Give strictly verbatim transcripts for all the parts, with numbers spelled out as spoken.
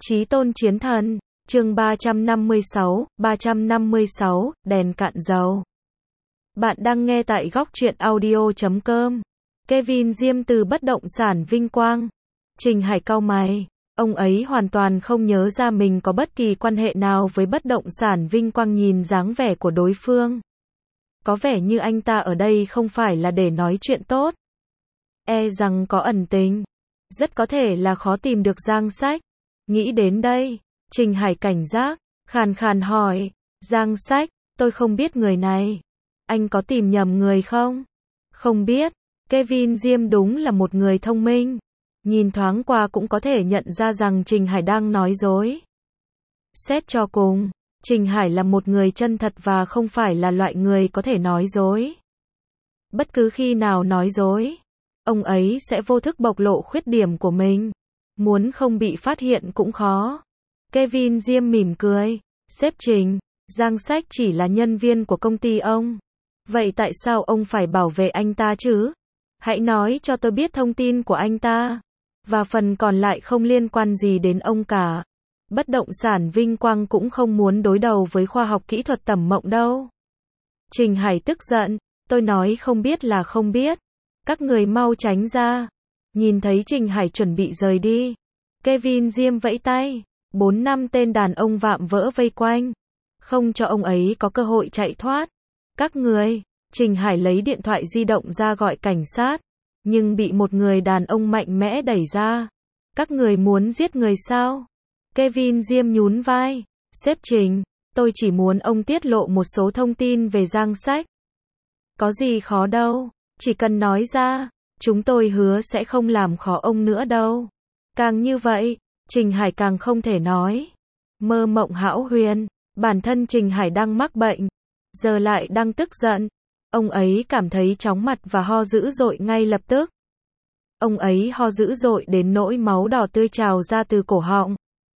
Chí tôn chiến thần, chương ba trăm năm mươi sáu, ba trăm năm mươi sáu, đèn cạn dầu. Bạn đang nghe tại góc truyện audio chấm com. Kevin Diêm từ bất động sản Vinh Quang. Trình Hải cau mày. Ông ấy hoàn toàn không nhớ ra mình có bất kỳ quan hệ nào với bất động sản Vinh Quang, nhìn dáng vẻ của đối phương. Có vẻ như anh ta ở đây không phải là để nói chuyện tốt. E rằng có ẩn tình. Rất có thể là khó tìm được Giang Sách. Nghĩ đến đây, Trình Hải cảnh giác, khàn khàn hỏi, Giang Sách, tôi không biết người này. Anh có tìm nhầm người không? Không biết. Kevin Diêm đúng là một người thông minh. Nhìn thoáng qua cũng có thể nhận ra rằng Trình Hải đang nói dối. Xét cho cùng, Trình Hải là một người chân thật và không phải là loại người có thể nói dối. Bất cứ khi nào nói dối, ông ấy sẽ vô thức bộc lộ khuyết điểm của mình. Muốn không bị phát hiện cũng khó. Kevin Diêm mỉm cười. Sếp Trình, Giang Sách chỉ là nhân viên của công ty ông. Vậy tại sao ông phải bảo vệ anh ta chứ? Hãy nói cho tôi biết thông tin của anh ta. Và phần còn lại không liên quan gì đến ông cả. Bất động sản Vinh Quang cũng không muốn đối đầu với khoa học kỹ thuật Tẩm Mộng đâu. Trình Hải tức giận. Tôi nói không biết là không biết. Các người mau tránh ra. Nhìn thấy Trình Hải chuẩn bị rời đi, Kevin Diêm vẫy tay. Bốn năm tên đàn ông vạm vỡ vây quanh, không cho ông ấy có cơ hội chạy thoát. Các người, Trình Hải lấy điện thoại di động ra gọi cảnh sát, nhưng bị một người đàn ông mạnh mẽ đẩy ra. Các người muốn giết người sao? Kevin Diêm nhún vai. Sếp Trình, tôi chỉ muốn ông tiết lộ một số thông tin về Giang Sách. Có gì khó đâu, chỉ cần nói ra. Chúng tôi hứa sẽ không làm khó ông nữa đâu. Càng như vậy, Trình Hải càng không thể nói. Mơ mộng hão huyền, bản thân Trình Hải đang mắc bệnh, giờ lại đang tức giận. Ông ấy cảm thấy chóng mặt và ho dữ dội ngay lập tức. Ông ấy ho dữ dội đến nỗi máu đỏ tươi trào ra từ cổ họng.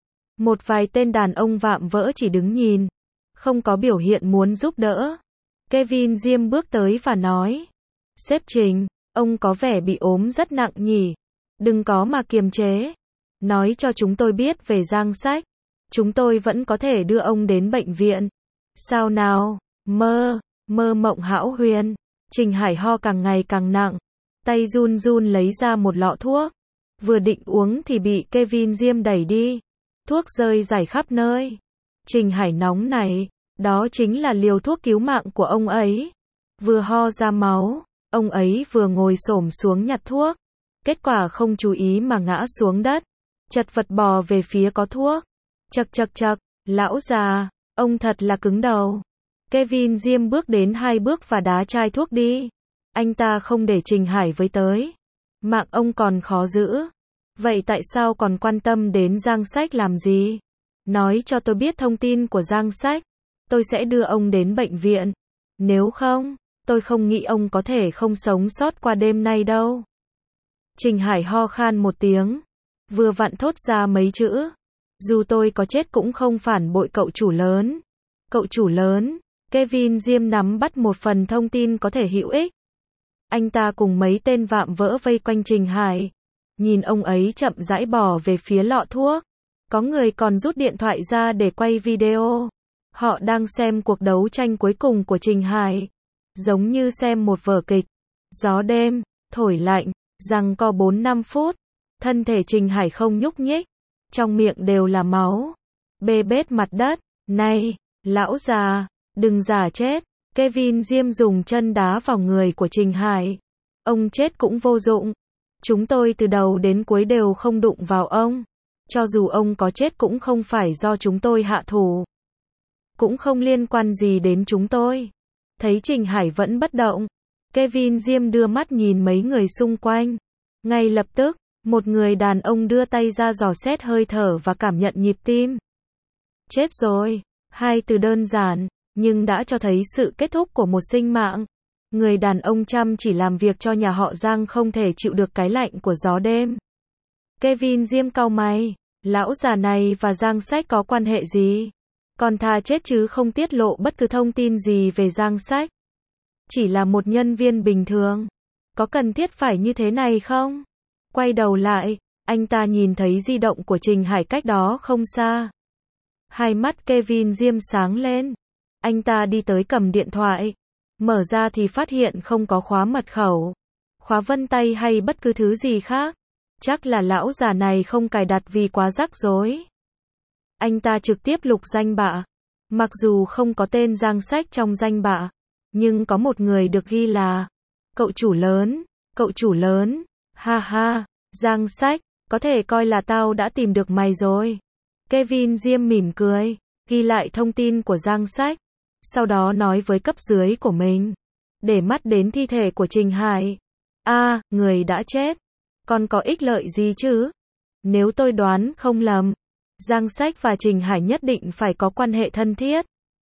Một vài tên đàn ông vạm vỡ chỉ đứng nhìn, không có biểu hiện muốn giúp đỡ. Kevin Diêm bước tới và nói, sếp Trình, ông có vẻ bị ốm rất nặng nhỉ. Đừng có mà kiềm chế. Nói cho chúng tôi biết về Giang Sách. Chúng tôi vẫn có thể đưa ông đến bệnh viện. Sao nào? Mơ, mơ mộng hão huyền. Trình Hải ho càng ngày càng nặng. Tay run run lấy ra một lọ thuốc. Vừa định uống thì bị Kevin Diêm đẩy đi. Thuốc rơi rải khắp nơi. Trình Hải nóng nảy. Đó chính là liều thuốc cứu mạng của ông ấy. Vừa ho ra máu, ông ấy vừa ngồi xổm xuống nhặt thuốc. Kết quả không chú ý mà ngã xuống đất. Chật vật bò về phía có thuốc. Chậc chậc chậc, lão già, ông thật là cứng đầu. Kevin Diêm bước đến hai bước và đá chai thuốc đi. Anh ta không để Trình Hải với tới. Mạng ông còn khó giữ. Vậy tại sao còn quan tâm đến Giang Sách làm gì? Nói cho tôi biết thông tin của Giang Sách. Tôi sẽ đưa ông đến bệnh viện. Nếu không, tôi không nghĩ ông có thể không sống sót qua đêm nay đâu. Trình Hải ho khan một tiếng. Vừa vặn thốt ra mấy chữ. Dù tôi có chết cũng không phản bội cậu chủ lớn. Cậu chủ lớn. Kevin Diêm nắm bắt một phần thông tin có thể hữu ích. Anh ta cùng mấy tên vạm vỡ vây quanh Trình Hải. Nhìn ông ấy chậm rãi bò về phía lọ thuốc. Có người còn rút điện thoại ra để quay video. Họ đang xem cuộc đấu tranh cuối cùng của Trình Hải. Giống như xem một vở kịch. Gió đêm, thổi lạnh, giằng co bốn năm phút. Thân thể Trình Hải không nhúc nhích. Trong miệng đều là máu. Bê bết mặt đất. Này, lão già, đừng giả chết. Kevin Diêm dùng chân đá vào người của Trình Hải. Ông chết cũng vô dụng. Chúng tôi từ đầu đến cuối đều không đụng vào ông. Cho dù ông có chết cũng không phải do chúng tôi hạ thủ. Cũng không liên quan gì đến chúng tôi. Thấy Trình Hải vẫn bất động, Kevin Diêm đưa mắt nhìn mấy người xung quanh. Ngay lập tức, một người đàn ông đưa tay ra dò xét hơi thở và cảm nhận nhịp tim. Chết rồi. Hai từ đơn giản, nhưng đã cho thấy sự kết thúc của một sinh mạng. Người đàn ông chăm chỉ làm việc cho nhà họ Giang không thể chịu được cái lạnh của gió đêm. Kevin Diêm cau mày. Lão già này và Giang Sách có quan hệ gì? Còn thà chết chứ không tiết lộ bất cứ thông tin gì về Giang Sách. Chỉ là một nhân viên bình thường. Có cần thiết phải như thế này không? Quay đầu lại, Anh ta nhìn thấy di động của Trình Hải cách đó không xa. Hai mắt Kevin Diêm sáng lên. Anh ta đi tới cầm điện thoại. Mở ra thì phát hiện không có khóa mật khẩu, khóa vân tay hay bất cứ thứ gì khác. Chắc là lão già này không cài đặt vì quá rắc rối. Anh ta trực tiếp lục danh bạ. Mặc dù không có tên Giang Sách trong danh bạ, nhưng có một người được ghi là cậu chủ lớn, cậu chủ lớn, ha ha, Giang Sách, có thể coi là tao đã tìm được mày rồi. Kevin Diêm mỉm cười, ghi lại thông tin của Giang Sách, sau đó nói với cấp dưới của mình, để mắt đến thi thể của Trình Hải. A, à, người đã chết, còn có ích lợi gì chứ? Nếu tôi đoán không lầm, Giang Sách và Trình Hải nhất định phải có quan hệ thân thiết.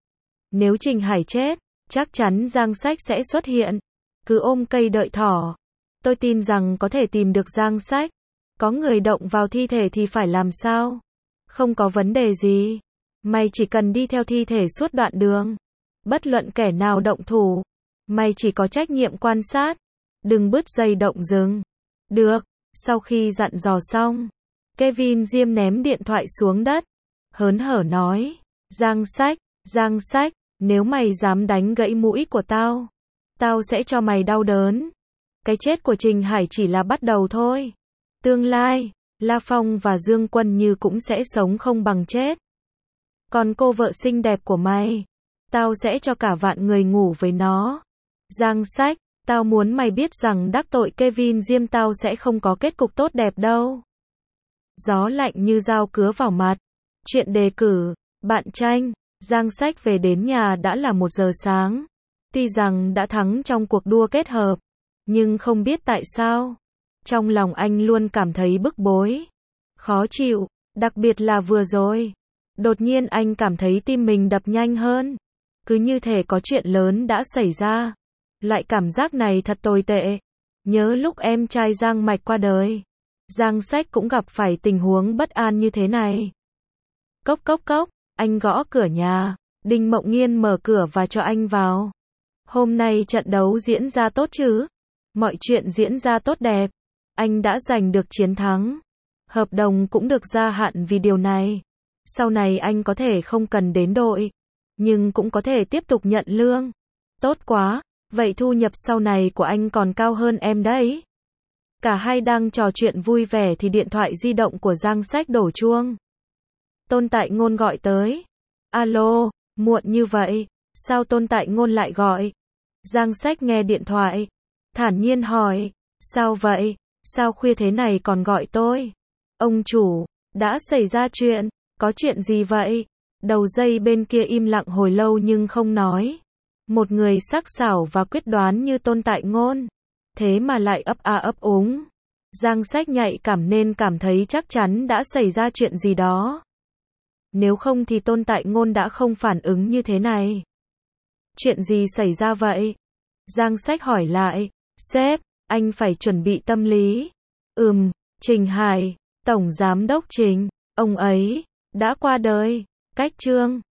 Nếu Trình Hải chết, chắc chắn Giang Sách sẽ xuất hiện. Cứ ôm cây đợi thỏ. Tôi tin rằng có thể tìm được Giang Sách. Có người động vào thi thể thì phải làm sao? Không có vấn đề gì. Mày chỉ cần đi theo thi thể suốt đoạn đường. Bất luận kẻ nào động thủ, mày chỉ có trách nhiệm quan sát. Đừng bứt dây động rừng. Được, sau khi dặn dò xong, Kevin Diêm ném điện thoại xuống đất. Hớn hở nói, Giang Sách, Giang Sách, nếu mày dám đánh gãy mũi của tao, tao sẽ cho mày đau đớn. Cái chết của Trình Hải chỉ là bắt đầu thôi. Tương lai, La Phong và Dương Quân Như cũng sẽ sống không bằng chết. Còn cô vợ xinh đẹp của mày, tao sẽ cho cả vạn người ngủ với nó. Giang Sách, tao muốn mày biết rằng đắc tội Kevin Diêm tao sẽ không có kết cục tốt đẹp đâu. Gió lạnh như dao cứa vào mặt. Chuyện đề cử, bạn tranh, Giang Sách về đến nhà đã là một giờ sáng. Tuy rằng đã thắng trong cuộc đua kết hợp, nhưng không biết tại sao, trong lòng anh luôn cảm thấy bức bối, khó chịu, đặc biệt là vừa rồi. Đột nhiên anh cảm thấy tim mình đập nhanh hơn. Cứ như thể có chuyện lớn đã xảy ra. Loại cảm giác này thật tồi tệ. Nhớ lúc em trai Giang Mạch qua đời, Giang Sách cũng gặp phải tình huống bất an như thế này. Cốc cốc cốc, anh gõ cửa nhà. Đinh Mộng Nghiên mở cửa và cho anh vào. Hôm nay trận đấu diễn ra tốt chứ? Mọi chuyện diễn ra tốt đẹp. Anh đã giành được chiến thắng. Hợp đồng cũng được gia hạn vì điều này. Sau này anh có thể không cần đến đội, nhưng cũng có thể tiếp tục nhận lương. Tốt quá, vậy thu nhập sau này của anh còn cao hơn em đấy. Cả hai đang trò chuyện vui vẻ thì điện thoại di động của Giang Sách đổ chuông. Tôn Tại Ngôn gọi tới. Alo, muộn như vậy, sao Tôn Tại Ngôn lại gọi? Giang Sách nghe điện thoại, thản nhiên hỏi, sao vậy, sao khuya thế này còn gọi tôi? Ông chủ, đã xảy ra chuyện, có chuyện gì vậy? Đầu dây bên kia im lặng hồi lâu nhưng không nói. Một người sắc sảo và quyết đoán như Tôn Tại Ngôn, thế mà lại ấp a ấp úng. Giang Sách nhạy cảm nên cảm thấy chắc chắn đã xảy ra chuyện gì đó. Nếu không thì Tôn Tại Ngôn đã không phản ứng như thế này. Chuyện gì xảy ra vậy? Giang Sách hỏi lại. Sếp, anh phải chuẩn bị tâm lý. Ừm, Trình Hải, Tổng Giám đốc Trình, ông ấy đã qua đời. Cách chương